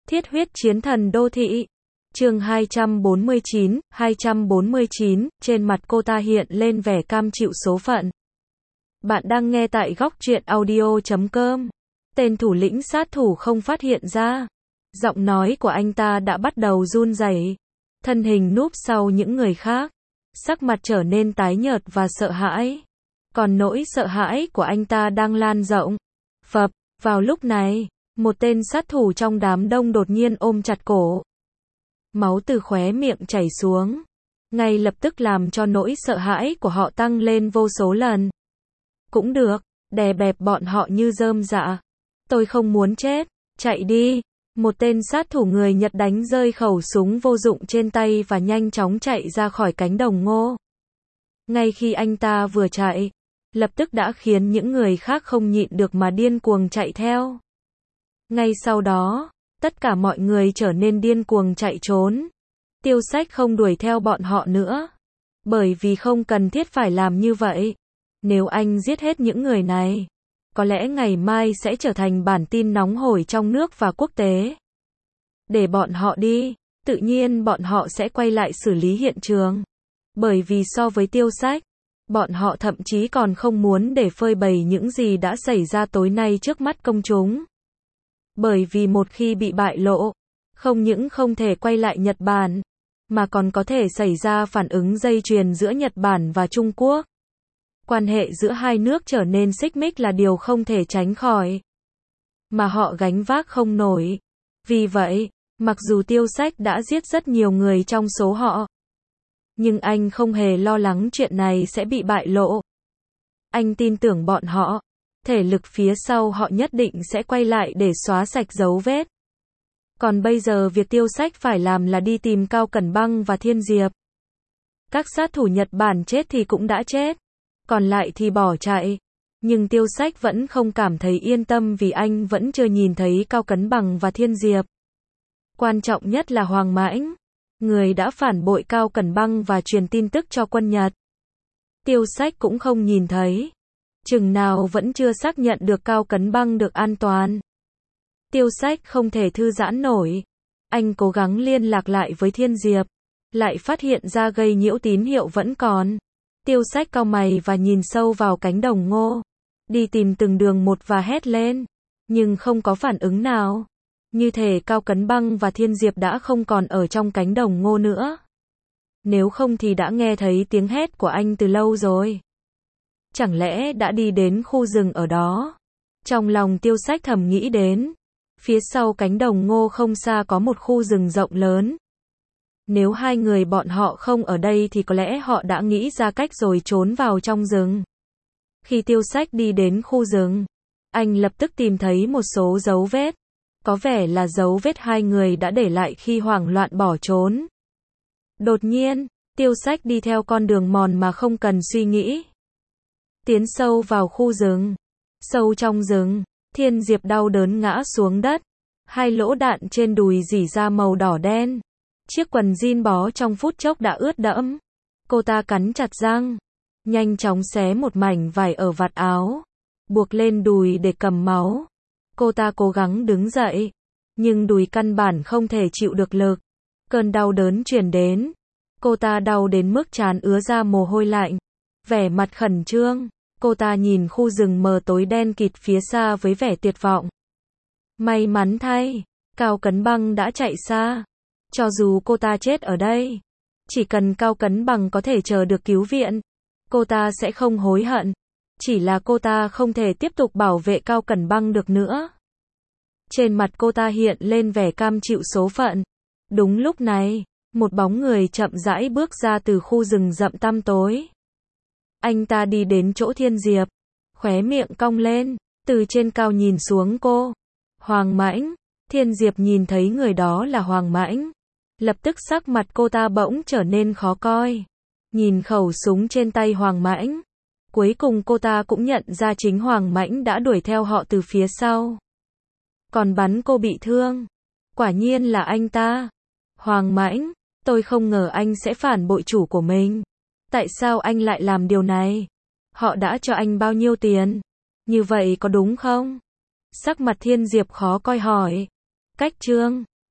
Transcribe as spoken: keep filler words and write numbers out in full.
Thiết huyết chiến thần đô thị. Chương hai trăm bốn mươi chín, hai trăm bốn mươi chín, trên mặt cô ta hiện lên vẻ cam chịu số phận. Bạn đang nghe tại góc truyện audio chấm com. Tên thủ lĩnh sát thủ không phát hiện ra. Giọng nói của anh ta đã bắt đầu run rẩy. Thân hình núp sau những người khác. Sắc mặt trở nên tái nhợt và sợ hãi. Còn nỗi sợ hãi của anh ta đang lan rộng. Phập, vào lúc này, một tên sát thủ trong đám đông đột nhiên ôm chặt cổ. Máu từ khóe miệng chảy xuống. Ngay lập tức làm cho nỗi sợ hãi của họ tăng lên vô số lần. Cũng được, đè bẹp bọn họ như rơm rạ. Tôi không muốn chết, chạy đi. Một tên sát thủ người Nhật đánh rơi khẩu súng vô dụng trên tay và nhanh chóng chạy ra khỏi cánh đồng ngô. Ngay khi anh ta vừa chạy, lập tức đã khiến những người khác không nhịn được mà điên cuồng chạy theo. Ngay sau đó, tất cả mọi người trở nên điên cuồng chạy trốn. Tiêu Sách không đuổi theo bọn họ nữa. Bởi vì không cần thiết phải làm như vậy. Nếu anh giết hết những người này, có lẽ ngày mai sẽ trở thành bản tin nóng hổi trong nước và quốc tế. Để bọn họ đi, tự nhiên bọn họ sẽ quay lại xử lý hiện trường. Bởi vì so với Tiêu Sách, bọn họ thậm chí còn không muốn để phơi bày những gì đã xảy ra tối nay trước mắt công chúng. Bởi vì một khi bị bại lộ, không những không thể quay lại Nhật Bản, mà còn có thể xảy ra phản ứng dây chuyền giữa Nhật Bản và Trung Quốc. Quan hệ giữa hai nước trở nên xích mích là điều không thể tránh khỏi. Mà họ gánh vác không nổi. Vì vậy, mặc dù Tiêu Sách đã giết rất nhiều người trong số họ, nhưng anh không hề lo lắng chuyện này sẽ bị bại lộ. Anh tin tưởng bọn họ. Thể lực phía sau họ nhất định sẽ quay lại để xóa sạch dấu vết. Còn bây giờ việc Tiêu Sách phải làm là đi tìm Cao Cẩn Băng và Thiên Diệp. Các sát thủ Nhật Bản chết thì cũng đã chết, còn lại thì bỏ chạy. Nhưng Tiêu Sách vẫn không cảm thấy yên tâm vì anh vẫn chưa nhìn thấy Cao Cẩn Băng và Thiên Diệp. Quan trọng nhất là Hoàng Mãnh, người đã phản bội Cao Cẩn Băng và truyền tin tức cho quân Nhật. Tiêu Sách cũng không nhìn thấy. Chừng nào vẫn chưa xác nhận được Cao Cẩn Băng được an toàn. Tiêu Sách không thể thư giãn nổi. Anh cố gắng liên lạc lại với Thiên Diệp, lại phát hiện ra gây nhiễu tín hiệu vẫn còn. Tiêu Sách cau mày và nhìn sâu vào cánh đồng ngô, đi tìm từng đường một và hét lên, nhưng không có phản ứng nào. Như thể Cao Cẩn Băng và Thiên Diệp đã không còn ở trong cánh đồng ngô nữa. Nếu không thì đã nghe thấy tiếng hét của anh từ lâu rồi. Chẳng lẽ đã đi đến khu rừng ở đó? Trong lòng Tiêu Sách thầm nghĩ đến. Phía sau cánh đồng ngô không xa có một khu rừng rộng lớn. Nếu hai người bọn họ không ở đây thì có lẽ họ đã nghĩ ra cách rồi trốn vào trong rừng. Khi Tiêu Sách đi đến khu rừng, anh lập tức tìm thấy một số dấu vết. Có vẻ là dấu vết hai người đã để lại khi hoảng loạn bỏ trốn. Đột nhiên, Tiêu Sách đi theo con đường mòn mà không cần suy nghĩ. Tiến sâu vào khu rừng. Sâu trong rừng, Thiên Diệp đau đớn ngã xuống đất. Hai lỗ đạn trên đùi rỉ ra màu đỏ đen. Chiếc quần jean bó trong phút chốc đã ướt đẫm. Cô ta cắn chặt răng, nhanh chóng xé một mảnh vải ở vạt áo, buộc lên đùi để cầm máu. Cô ta cố gắng đứng dậy, nhưng đùi căn bản không thể chịu được lực. Cơn đau đớn truyền đến. Cô ta đau đến mức trán ứa ra mồ hôi lạnh. Vẻ mặt khẩn trương, cô ta nhìn khu rừng mờ tối đen kịt phía xa với vẻ tuyệt vọng. May mắn thay, Cao Cẩn Băng đã chạy xa. Cho dù cô ta chết ở đây, chỉ cần Cao Cẩn Băng có thể chờ được cứu viện, cô ta sẽ không hối hận. Chỉ là cô ta không thể tiếp tục bảo vệ Cao Cẩn Băng được nữa. Trên mặt cô ta hiện lên vẻ cam chịu số phận. Đúng lúc này, một bóng người chậm rãi bước ra từ khu rừng rậm tăm tối. Anh ta đi đến chỗ Thiên Diệp, khóe miệng cong lên, từ trên cao nhìn xuống cô. Hoàng Mãnh. Thiên Diệp nhìn thấy người đó là Hoàng Mãnh. Lập tức sắc mặt cô ta bỗng trở nên khó coi. Nhìn khẩu súng trên tay Hoàng Mãnh. Cuối cùng cô ta cũng nhận ra chính Hoàng Mãnh đã đuổi theo họ từ phía sau. Còn bắn cô bị thương. Quả nhiên là anh ta. Hoàng Mãnh, tôi không ngờ anh sẽ phản bội chủ của mình. Tại sao anh lại làm điều này? Họ đã cho anh bao nhiêu tiền? Như vậy có đúng không? Sắc mặt Thiên Diệp khó coi hỏi. Cách Trương,